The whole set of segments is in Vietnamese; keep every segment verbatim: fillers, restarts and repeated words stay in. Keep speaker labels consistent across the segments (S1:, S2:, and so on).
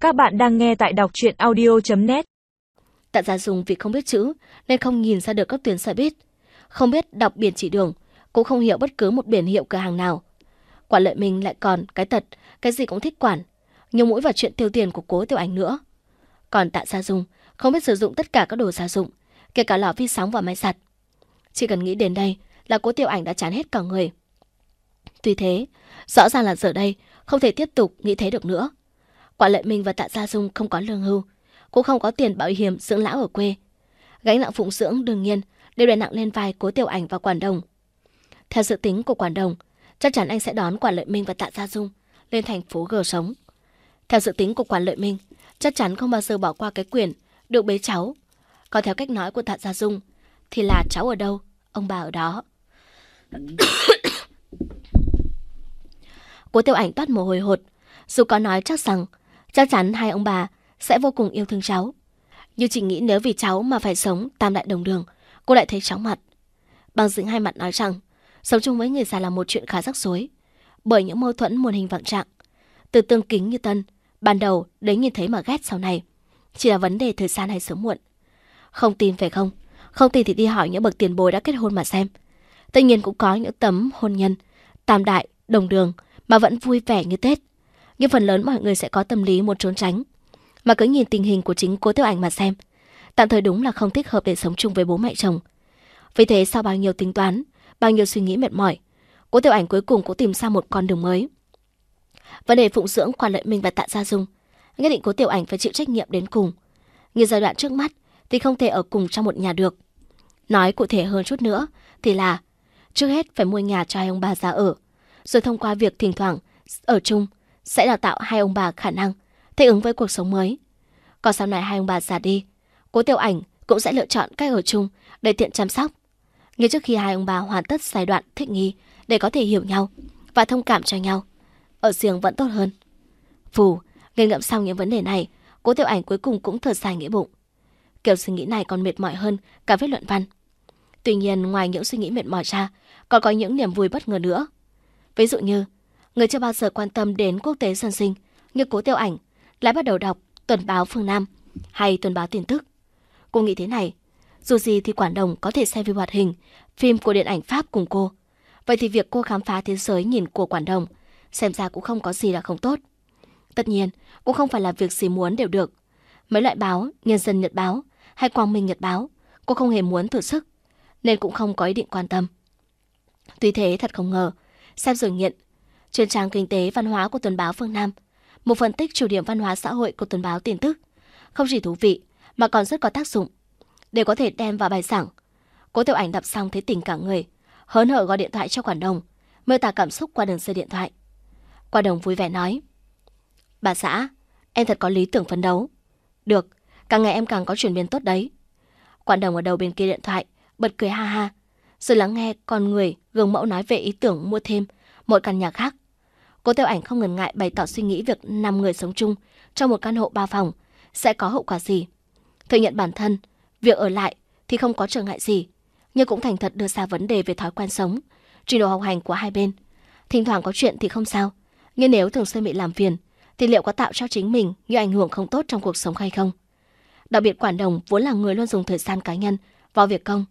S1: Các bạn đang nghe tại đọc truyện audio chấm net.
S2: Tạ Gia Dung vì không biết chữ nên không nhìn ra được các tuyến xe buýt, không biết đọc biển chỉ đường, cũng không hiểu bất cứ một biển hiệu cửa hàng nào. Quản Lợi Minh lại còn cái tật, cái gì cũng thích quản, nhiều mũi vào chuyện tiêu tiền của Cố Tiểu Ảnh nữa. Còn Tạ Gia Dung không biết sử dụng tất cả các đồ gia dụng, kể cả lò vi sóng và máy giặt. Chỉ cần nghĩ đến đây là Cố Tiểu Ảnh đã chán hết cả người. Tuy thế, rõ ràng là giờ đây không thể tiếp tục nghĩ thế được nữa. Quản Lợi Minh và Tạ Gia Dung không có lương hưu, cũng không có tiền bảo hiểm dưỡng lão ở quê. Gánh nặng phụng dưỡng đương nhiên đều đè nặng lên vai Cố Tiểu Ảnh và Quản Đồng. Theo dự tính của Quản Đồng, chắc chắn anh sẽ đón Quản Lợi Minh và Tạ Gia Dung lên thành phố G sống. Theo dự tính của Quản Lợi Minh, chắc chắn không bao giờ bỏ qua cái quyền được bế cháu. Còn theo cách nói của Tạ Gia Dung thì là cháu ở đâu, ông bà ở đó. Cố Tiểu Ảnh toát mồ hôi hột. Dù có nói chắc rằng chắc chắn hai ông bà sẽ vô cùng yêu thương cháu, nhưng chỉ nghĩ nếu vì cháu mà phải sống tam đại đồng đường, cô lại thấy chóng mặt. Bằng dính hai mặt nói rằng sống chung với người già là một chuyện khá rắc rối, bởi những mâu thuẫn muôn hình vạn trạng. Từ tương kính như tân, ban đầu đến nhìn thấy mà ghét sau này, chỉ là vấn đề thời gian hay sớm muộn. Không tin phải không? Không tin thì đi hỏi những bậc tiền bối đã kết hôn mà xem. Tất nhiên cũng có những tấm hôn nhân tam đại đồng đường mà vẫn vui vẻ như Tết, nhưng phần lớn mọi người sẽ có tâm lý muốn trốn tránh. Mà cứ nhìn tình hình của chính Cố Tiểu Ảnh mà xem, tạm thời đúng là không thích hợp để sống chung với bố mẹ chồng. Vì thế sau bao nhiêu tính toán, bao nhiêu suy nghĩ mệt mỏi, Cố Tiểu Ảnh cuối cùng cũng tìm ra một con đường mới. Vấn đề phụng dưỡng Quản Lợi Minh và Tạ Gia Dung, nhất định Cố Tiểu Ảnh phải chịu trách nhiệm đến cùng. Như giai đoạn trước mắt thì không thể ở cùng trong một nhà được. Nói cụ thể hơn chút nữa thì là trước hết phải mua nhà cho hai ông bà già ở, rồi thông qua việc thỉnh thoảng ở chung sẽ đào tạo hai ông bà khả năng thích ứng với cuộc sống mới. Còn sau này hai ông bà già đi, Cố Tiểu Ảnh cũng sẽ lựa chọn cách ở chung để tiện chăm sóc. Nhưng trước khi hai ông bà hoàn tất giai đoạn thích nghi để có thể hiểu nhau và thông cảm cho nhau, ở riêng vẫn tốt hơn. Phù, nghiền ngẫm xong những vấn đề này, Cố Tiểu Ảnh cuối cùng cũng thở dài nghĩa bụng. Kiểu suy nghĩ này còn mệt mỏi hơn cả viết luận văn. Tuy nhiên ngoài những suy nghĩ mệt mỏi ra, còn có những niềm vui bất ngờ nữa. Ví dụ như người chưa bao giờ quan tâm đến quốc tế dân sinh như Cố Tiểu Ảnh lại bắt đầu đọc Tuần báo Phương Nam hay Tuần báo Tin tức. Cô nghĩ thế này, dù gì thì Quản Đồng có thể xem phim hoạt hình, phim của điện ảnh Pháp cùng cô. Vậy thì việc cô khám phá thế giới nhìn của Quản Đồng xem ra cũng không có gì là không tốt. Tất nhiên, cũng không phải là việc gì muốn đều được. Mấy loại báo, Nhân dân Nhật báo hay Quang Minh Nhật báo, cô không hề muốn thử sức, nên cũng không có ý định quan tâm. Tuy thế thật không ngờ, xem rồi nghiện. Chuyên trang kinh tế văn hóa của Tuần báo Phương Nam, một phân tích chủ điểm văn hóa xã hội của Tuần báo Tin tức, không chỉ thú vị mà còn rất có tác dụng để có thể đem vào bài giảng. Cố Tiểu Ảnh đọc xong thấy tỉnh cả người, hớn hở gọi điện thoại cho Quản Đồng, miêu tả cảm xúc qua đường dây điện thoại. Quản Đồng vui vẻ nói: "Bà xã, em thật có lý tưởng phấn đấu. Được, càng ngày em càng có chuyển biến tốt đấy." Quản Đồng ở đầu bên kia điện thoại bật cười ha ha, rồi lắng nghe con người gương mẫu nói về ý tưởng mua thêm một căn nhà khác. Cố Tiểu Ảnh không ngần ngại bày tỏ suy nghĩ việc năm người sống chung trong một căn hộ ba phòng sẽ có hậu quả gì. Thừa nhận bản thân việc ở lại thì không có trở ngại gì, nhưng cũng thành thật đưa ra vấn đề về thói quen sống, trình độ học hành của hai bên. Thỉnh thoảng có chuyện thì không sao, nhưng nếu thường xuyên bị làm phiền thì liệu có tạo cho chính mình những ảnh hưởng không tốt trong cuộc sống hay không? Đặc biệt Quản Đồng vốn là người luôn dùng thời gian cá nhân vào việc công.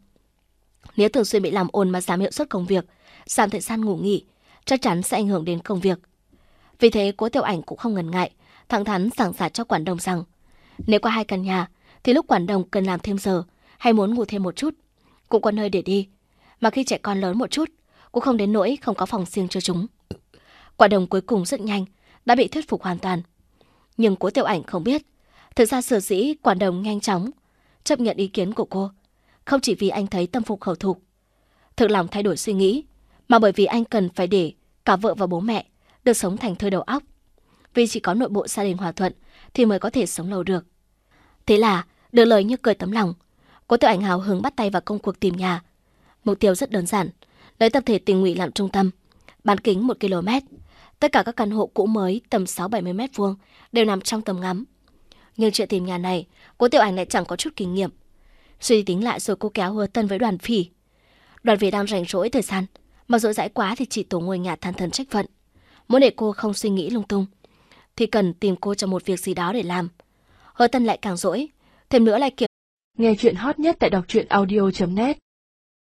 S2: Nếu thường xuyên bị làm ồn mà giảm hiệu suất công việc, giảm thời gian ngủ nghỉ, chắc chắn sẽ ảnh hưởng đến công việc. Vì thế Cố Tiểu Ảnh cũng không ngần ngại, thẳng thắn giảng giải cho Quản Đồng rằng nếu có hai căn nhà thì lúc Quản Đồng cần làm thêm giờ hay muốn ngủ thêm một chút cũng có nơi để đi, mà khi trẻ con lớn một chút cũng không đến nỗi không có phòng riêng cho chúng. Quản Đồng cuối cùng rất nhanh đã bị thuyết phục hoàn toàn. Nhưng Cố Tiểu Ảnh không biết, thực ra sở dĩ Quản Đồng nhanh chóng chấp nhận ý kiến của cô không chỉ vì anh thấy tâm phục khẩu phục, thực lòng thay đổi suy nghĩ, mà bởi vì anh cần phải để cả vợ và bố mẹ được sống thành thơi đầu óc. Vì chỉ có nội bộ gia đình hòa thuận thì mới có thể sống lâu được. Thế là được lời như cười tấm lòng, Cố Tiểu Ảnh hào hứng bắt tay vào công cuộc tìm nhà. Mục tiêu rất đơn giản, lấy tập thể Tình Ngụy làm trung tâm, bán kính một ki lô mét. Tất cả các căn hộ cũ mới tầm sáu bảy mươi mét vuông đều nằm trong tầm ngắm. Nhưng chuyện tìm nhà này, Cố Tiểu Ảnh lại chẳng có chút kinh nghiệm. Suy tính lại rồi cô kéo Hứa Tân với Đoàn Phỉ. Đoàn Phỉ đang rảnh rỗi thời gian, mà dỗi dãi quá thì chỉ tổ ngồi nhà than thần trách phận, muốn để cô không suy nghĩ lung tung. thì cần tìm cô cho một việc gì đó để làm. Hứa Tân lại càng dỗi, thêm nữa lại kiểu
S1: Nghe chuyện hot nhất tại đọc truyện audio chấm net.